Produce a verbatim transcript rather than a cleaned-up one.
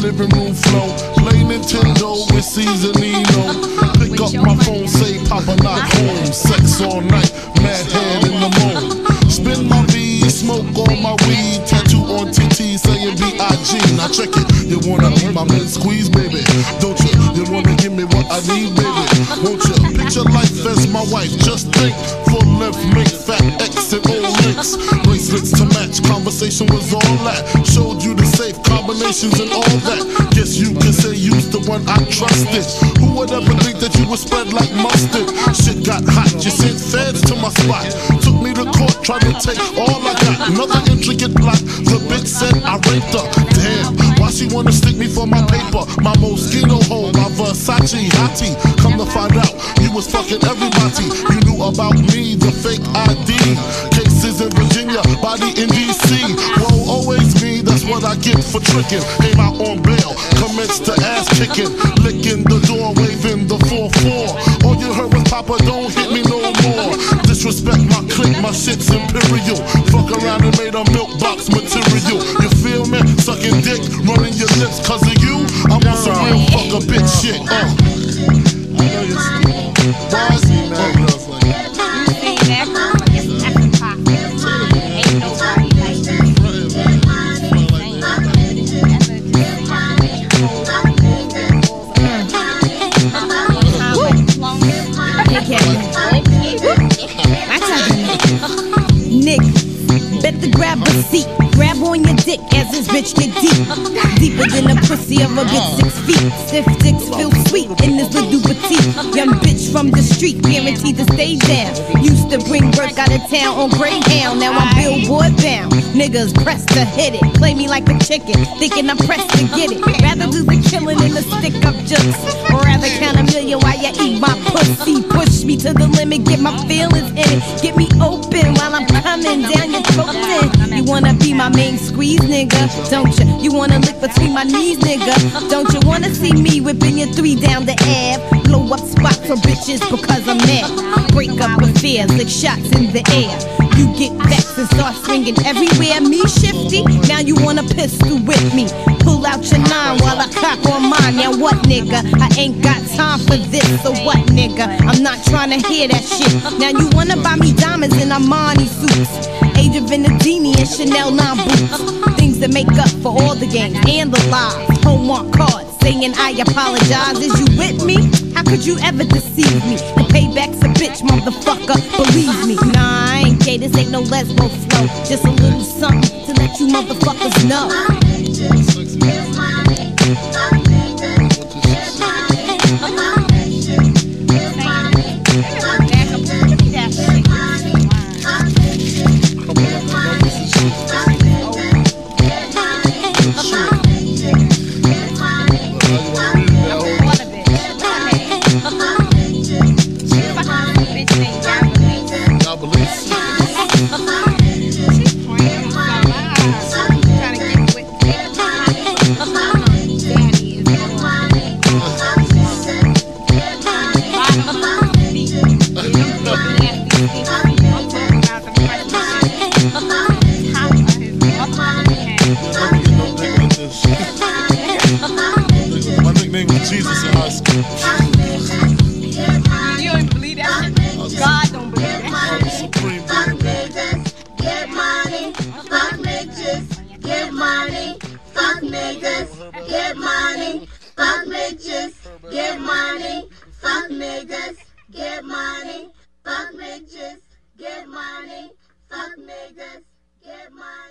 living room flow. Play Nintendo with Seasonino. Pick up my phone, say Papa not home. Sex all night, mad head in the moon. Spin my V, smoke all my weed. Tattoo on T T saying B I G. Now check it, you wanna be my man squeeze, baby? Don't you? You wanna give me what I need, baby? Won't you? Picture life as my wife. Just think, full length, make fat X and O links. Bracelets to match, conversation was all that. Showed you the safe combinations and all that. Guess you can say you's the one I trusted. Who would ever think that you would spread like mustard? Shit got hot, you sent feds to my spot. Took me to court, tried to take all I got. Another intricate plot, the bitch said I raped her. Damn, why she wanna stick me for my paper? My Moschino hole, my Versace hottie. Come to find out, you was fucking everybody. You knew about me, the fake I D. Cases in Virginia, body in D C. Whoa, always me, that's what I get for tricking. Came out on bail, commenced to ass kicking. Licking the door, waving the four four. All you heard was Papa, don't hit me no more. Disrespect my clique, my shit's imperial. Fuck around and made a milk box material. You feel me? Sucking dick, running your lips cause of you. I'm on some real fuck a bitch shit, uh. I know you're still why is he mad at us like that? Nick, better grab a seat. Grab on your dick as this bitch get deep. Deeper than the pussy of a good six feet. Stiff dicks feel sweet in this little petite. Young bitch from the street, guaranteed to stay down. Used to bring work out of town on Greyhound. Now I'm billboard bound. Niggas pressed to hit it. Play me like a chicken, thinking I'm pressed to get it. Rather do the killing than the stick up jokes. Or rather count a million while you eat my pussy. Push me to the limit, get my feelings in it. Get me open while I'm coming down your throat. You wanna be my main squeeze, nigga, don't you? You wanna lick between my knees, nigga, don't you? Wanna see me whipping your three down the Ave? Blow up spots for bitches because I'm mad. Break up affairs, lick shots in the air. You get vexed and start swinging everywhere. Me shifty, now you wanna pistol with me. Pull out your nine while I cock on mine. Now what, nigga? I ain't got time for this. So what, nigga? I'm not trying to hear that shit. Now you wanna buy me diamonds in Armani suits, Age of Venedini and Chanel nine boots. Things that make up for all the games and the lies. Hallmark cards saying I apologize. Is you with me? How could you ever deceive me? The payback's a bitch, motherfucker, believe me. Nah, I ain't gay, this ain't no lesbo flow. Just a little something to let you motherfuckers know. My nickname was Jesus in high school. You don't believe that? God don't believe that. Supreme. Fuck niggas, get money. Fuck bitches, get money. Fuck niggas, get money. Fuck bitches, get money. Fuck niggas, get money. Fuck bitches, get money. Fuck niggas, get money.